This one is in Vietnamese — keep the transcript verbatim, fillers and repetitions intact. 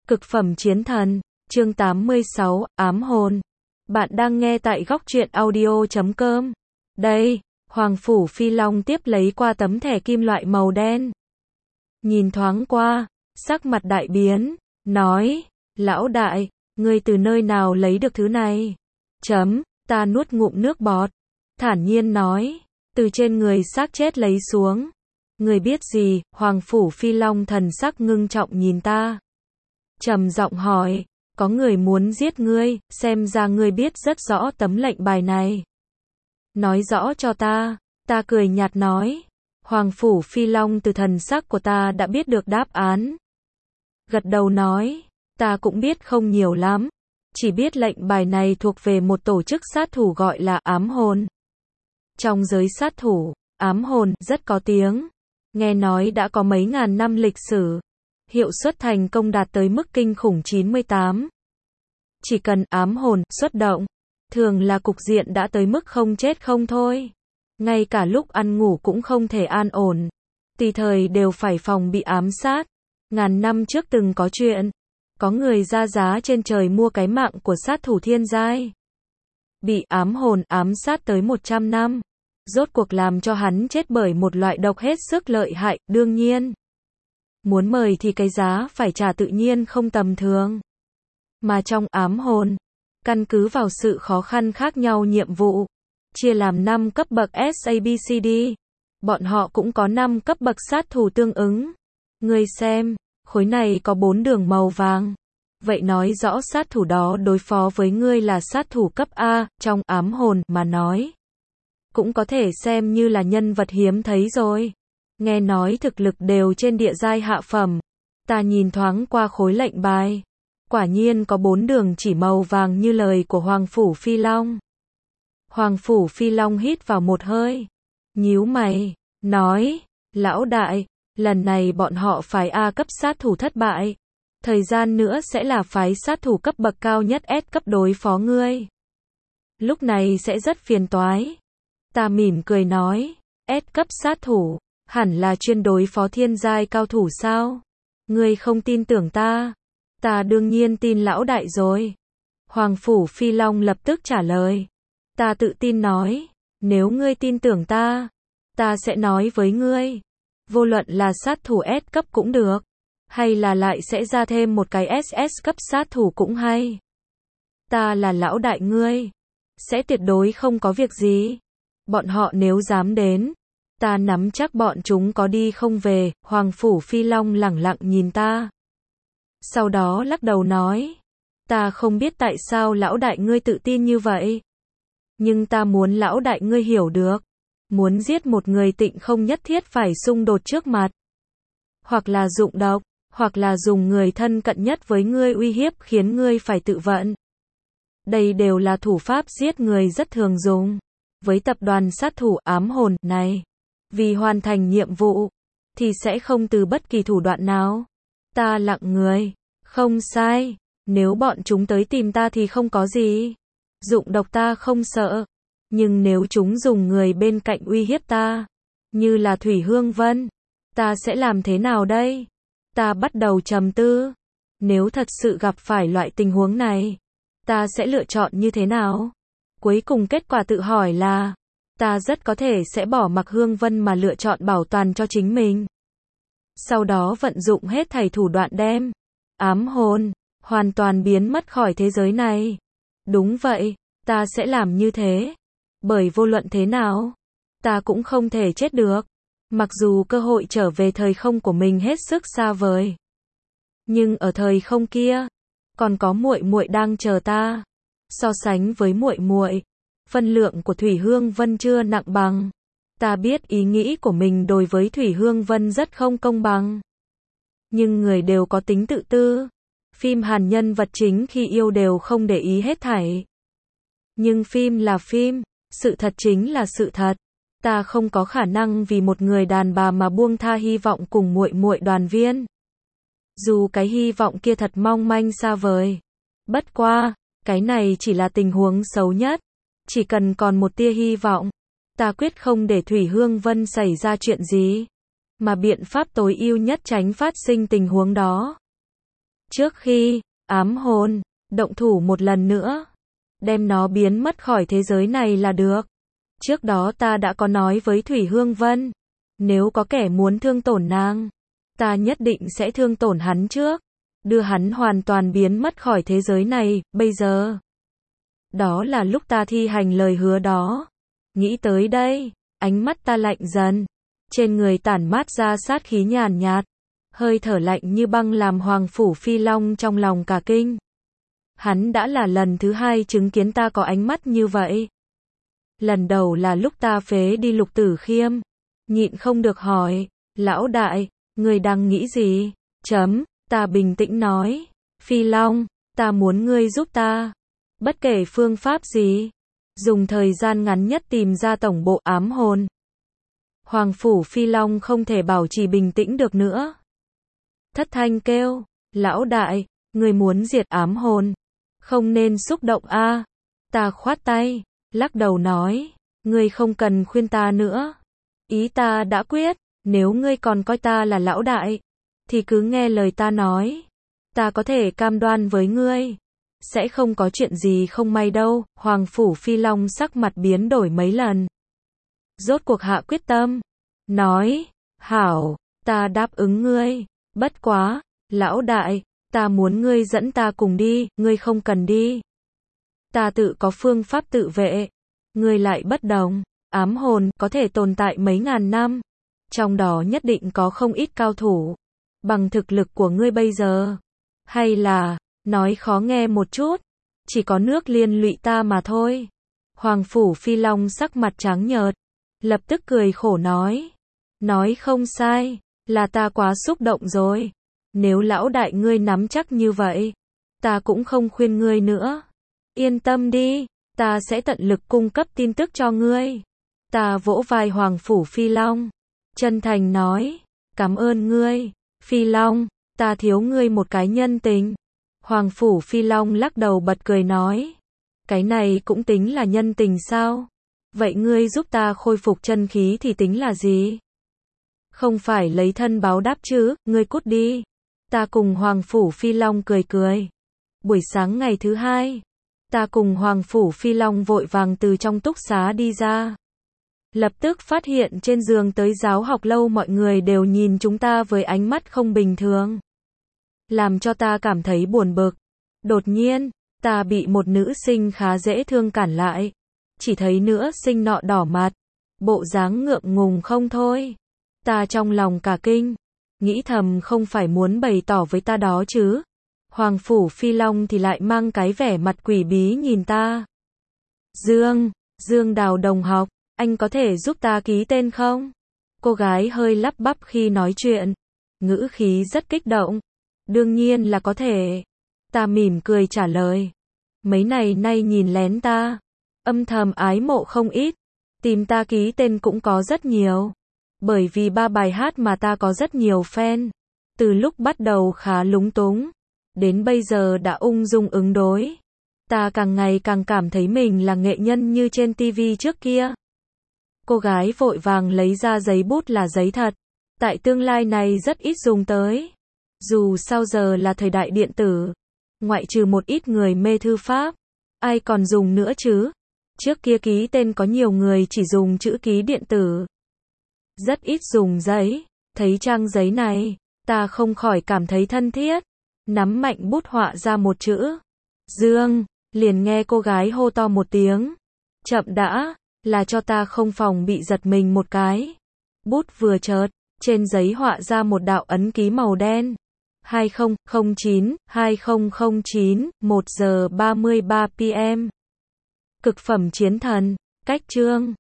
Cực phẩm chiến thần, chương tám mươi sáu, ám hồn. Bạn đang nghe tại góc truyện audio chấm com. Đây, Hoàng Phủ Phi Long tiếp lấy qua tấm thẻ kim loại màu đen. Nhìn thoáng qua, sắc mặt đại biến, nói, lão đại, ngươi từ nơi nào lấy được thứ này? Chấm, ta nuốt ngụm nước bọt, thản nhiên nói, từ trên người xác chết lấy xuống. Ngươi biết gì? Hoàng Phủ Phi Long thần sắc ngưng trọng nhìn ta. Trầm giọng hỏi, có người muốn giết ngươi, xem ra ngươi biết rất rõ tấm lệnh bài này. Nói rõ cho ta, ta cười nhạt nói. Hoàng Phủ Phi Long từ thần sắc của ta đã biết được đáp án. Gật đầu nói, ta cũng biết không nhiều lắm, chỉ biết lệnh bài này thuộc về một tổ chức sát thủ gọi là ám hồn. Trong giới sát thủ, ám hồn rất có tiếng, nghe nói đã có mấy ngàn năm lịch sử. Hiệu suất thành công đạt tới mức kinh khủng chín mươi tám. Chỉ cần ám hồn xuất động, thường là cục diện đã tới mức không chết không thôi. Ngay cả lúc ăn ngủ cũng không thể an ổn. Tùy thời đều phải phòng bị ám sát. Ngàn năm trước từng có chuyện, có người ra giá trên trời mua cái mạng của sát thủ thiên giai. Bị ám hồn ám sát tới một trăm năm. Rốt cuộc làm cho hắn chết bởi một loại độc hết sức lợi hại, đương nhiên. Muốn mời thì cái giá phải trả tự nhiên không tầm thường. Mà trong ám hồn, căn cứ vào sự khó khăn khác nhau nhiệm vụ, chia làm năm cấp bậc S A B C D. Bọn họ cũng có năm cấp bậc sát thủ tương ứng. Ngươi xem, khối này có bốn đường màu vàng. Vậy nói rõ sát thủ đó đối phó với ngươi là sát thủ cấp A, trong ám hồn mà nói. Cũng có thể xem như là nhân vật hiếm thấy rồi. Nghe nói thực lực đều trên địa giai hạ phẩm. Ta nhìn thoáng qua khối lệnh bài. Quả nhiên có bốn đường chỉ màu vàng như lời của Hoàng Phủ Phi Long. Hoàng Phủ Phi Long hít vào một hơi. Nhíu mày, nói, lão đại, lần này bọn họ phái A cấp sát thủ thất bại. Thời gian nữa sẽ là phái sát thủ cấp bậc cao nhất S cấp đối phó ngươi. Lúc này sẽ rất phiền toái. Ta mỉm cười nói, S cấp sát thủ. Hẳn là chuyên đối phó thiên giai cao thủ sao? Ngươi không tin tưởng ta? Ta đương nhiên tin lão đại rồi. Hoàng Phủ Phi Long lập tức trả lời. Ta tự tin nói, nếu ngươi tin tưởng ta, ta sẽ nói với ngươi. Vô luận là sát thủ S cấp cũng được, hay là lại sẽ ra thêm một cái S S cấp sát thủ cũng hay. Ta là lão đại ngươi, sẽ tuyệt đối không có việc gì. Bọn họ nếu dám đến, ta nắm chắc bọn chúng có đi không về. Hoàng Phủ Phi Long lẳng lặng nhìn ta. Sau đó lắc đầu nói, ta không biết tại sao lão đại ngươi tự tin như vậy. Nhưng ta muốn lão đại ngươi hiểu được. Muốn giết một người tịnh không nhất thiết phải xung đột trước mặt. Hoặc là dụng độc, hoặc là dùng người thân cận nhất với ngươi uy hiếp khiến ngươi phải tự vận. Đây đều là thủ pháp giết người rất thường dùng. Với tập đoàn sát thủ ám hồn này, vì hoàn thành nhiệm vụ, thì sẽ không từ bất kỳ thủ đoạn nào. Ta lặng người, không sai, nếu bọn chúng tới tìm ta thì không có gì. Dụng độc ta không sợ, nhưng nếu chúng dùng người bên cạnh uy hiếp ta, như là Thủy Hương Vân, ta sẽ làm thế nào đây? Ta bắt đầu trầm tư, nếu thật sự gặp phải loại tình huống này, ta sẽ lựa chọn như thế nào? Cuối cùng kết quả tự hỏi là, ta rất có thể sẽ bỏ mặc Hương Vân mà lựa chọn bảo toàn cho chính mình. Sau đó vận dụng hết thảy thủ đoạn đem ám hồn hoàn toàn biến mất khỏi thế giới này. Đúng vậy, ta sẽ làm như thế. Bởi vô luận thế nào, ta cũng không thể chết được. Mặc dù cơ hội trở về thời không của mình hết sức xa vời, nhưng ở thời không kia, còn có muội muội đang chờ ta. So sánh với muội muội, phân lượng của Thủy Hương Vân chưa nặng bằng. Ta biết ý nghĩ của mình đối với Thủy Hương Vân rất không công bằng. Nhưng người đều có tính tự tư. Phim Hàn nhân vật chính khi yêu đều không để ý hết thảy. Nhưng phim là phim, sự thật chính là sự thật. Ta không có khả năng vì một người đàn bà mà buông tha hy vọng cùng muội muội đoàn viên. Dù cái hy vọng kia thật mong manh xa vời. Bất qua, cái này chỉ là tình huống xấu nhất. Chỉ cần còn một tia hy vọng, ta quyết không để Thủy Hương Vân xảy ra chuyện gì. Mà biện pháp tối ưu nhất tránh phát sinh tình huống đó Trước khi ám hồn động thủ một lần nữa, đem nó biến mất khỏi thế giới này là được. Trước đó ta đã có nói với Thủy Hương Vân, nếu có kẻ muốn thương tổn nàng, ta nhất định sẽ thương tổn hắn trước, đưa hắn hoàn toàn biến mất khỏi thế giới này. Bây giờ, đó là lúc ta thi hành lời hứa đó. Nghĩ tới đây, ánh mắt ta lạnh dần, trên người tản mát ra sát khí nhàn nhạt, hơi thở lạnh như băng làm Hoàng Phủ Phi Long trong lòng cả kinh. Hắn đã là lần thứ hai chứng kiến ta có ánh mắt như vậy. Lần đầu là lúc ta phế đi Lục Tử Khiêm, nhịn không được hỏi, lão đại, ngươi đang nghĩ gì? Chấm, ta bình tĩnh nói, Phi Long, ta muốn ngươi giúp ta, bất kể phương pháp gì, dùng thời gian ngắn nhất tìm ra tổng bộ ám hồn. Hoàng Phủ Phi Long không thể bảo trì bình tĩnh được nữa. Thất thanh kêu, lão đại, ngươi muốn diệt ám hồn, không nên xúc động a. À. Ta khoát tay, lắc đầu nói, ngươi không cần khuyên ta nữa. Ý ta đã quyết, nếu ngươi còn coi ta là lão đại, thì cứ nghe lời ta nói. Ta có thể cam đoan với ngươi, sẽ không có chuyện gì không may đâu. Hoàng Phủ Phi Long sắc mặt biến đổi mấy lần. Rốt cuộc hạ quyết tâm, nói, hảo, ta đáp ứng ngươi, bất quá, lão đại, ta muốn ngươi dẫn ta cùng đi, ngươi không cần đi. Ta tự có phương pháp tự vệ, ngươi lại bất đồng, ám hồn có thể tồn tại mấy ngàn năm, trong đó nhất định có không ít cao thủ, bằng thực lực của ngươi bây giờ, hay là, nói khó nghe một chút, chỉ có nước liên lụy ta mà thôi. Hoàng Phủ Phi Long sắc mặt trắng nhợt, lập tức cười khổ nói, nói không sai, là ta quá xúc động rồi, nếu lão đại ngươi nắm chắc như vậy, ta cũng không khuyên ngươi nữa. Yên tâm đi, ta sẽ tận lực cung cấp tin tức cho ngươi. Ta vỗ vai Hoàng Phủ Phi Long, chân thành nói, cảm ơn ngươi, Phi Long, ta thiếu ngươi một cái nhân tình. Hoàng Phủ Phi Long lắc đầu bật cười nói, cái này cũng tính là nhân tình sao? Vậy ngươi giúp ta khôi phục chân khí thì tính là gì? Không phải lấy thân báo đáp chứ, ngươi cút đi. Ta cùng Hoàng Phủ Phi Long cười cười. Buổi sáng ngày thứ hai, ta cùng Hoàng Phủ Phi Long vội vàng từ trong túc xá đi ra. Lập tức phát hiện trên giường tới giáo học lâu mọi người đều nhìn chúng ta với ánh mắt không bình thường, làm cho ta cảm thấy buồn bực. Đột nhiên, ta bị một nữ sinh khá dễ thương cản lại. Chỉ thấy nữ sinh nọ đỏ mặt, bộ dáng ngượng ngùng không thôi. Ta trong lòng cả kinh, nghĩ thầm không phải muốn bày tỏ với ta đó chứ. Hoàng Phủ Phi Long thì lại mang cái vẻ mặt quỷ bí nhìn ta. Dương, Dương Đào đồng học, anh có thể giúp ta ký tên không? Cô gái hơi lắp bắp khi nói chuyện, ngữ khí rất kích động. Đương nhiên là có thể. Ta mỉm cười trả lời. Mấy này nay nhìn lén ta, âm thầm ái mộ không ít, tìm ta ký tên cũng có rất nhiều. Bởi vì ba bài hát mà ta có rất nhiều fan. Từ lúc bắt đầu khá lúng túng, đến bây giờ đã ung dung ứng đối. Ta càng ngày càng cảm thấy mình là nghệ nhân như trên ti vi trước kia. Cô gái vội vàng lấy ra giấy bút là giấy thật. Tại tương lai này rất ít dùng tới. Dù sao giờ là thời đại điện tử, ngoại trừ một ít người mê thư pháp, ai còn dùng nữa chứ? Trước kia ký tên có nhiều người chỉ dùng chữ ký điện tử, rất ít dùng giấy. Thấy trang giấy này, ta không khỏi cảm thấy thân thiết, nắm mạnh bút họa ra một chữ Dương, liền nghe cô gái hô to một tiếng, chậm đã, là cho ta không phòng bị giật mình một cái. Bút vừa chợt, trên giấy họa ra một đạo ấn ký màu đen. hai không không chín, hai không không chín, một giờ ba mươi ba p m. Cực phẩm chiến thần, cách chương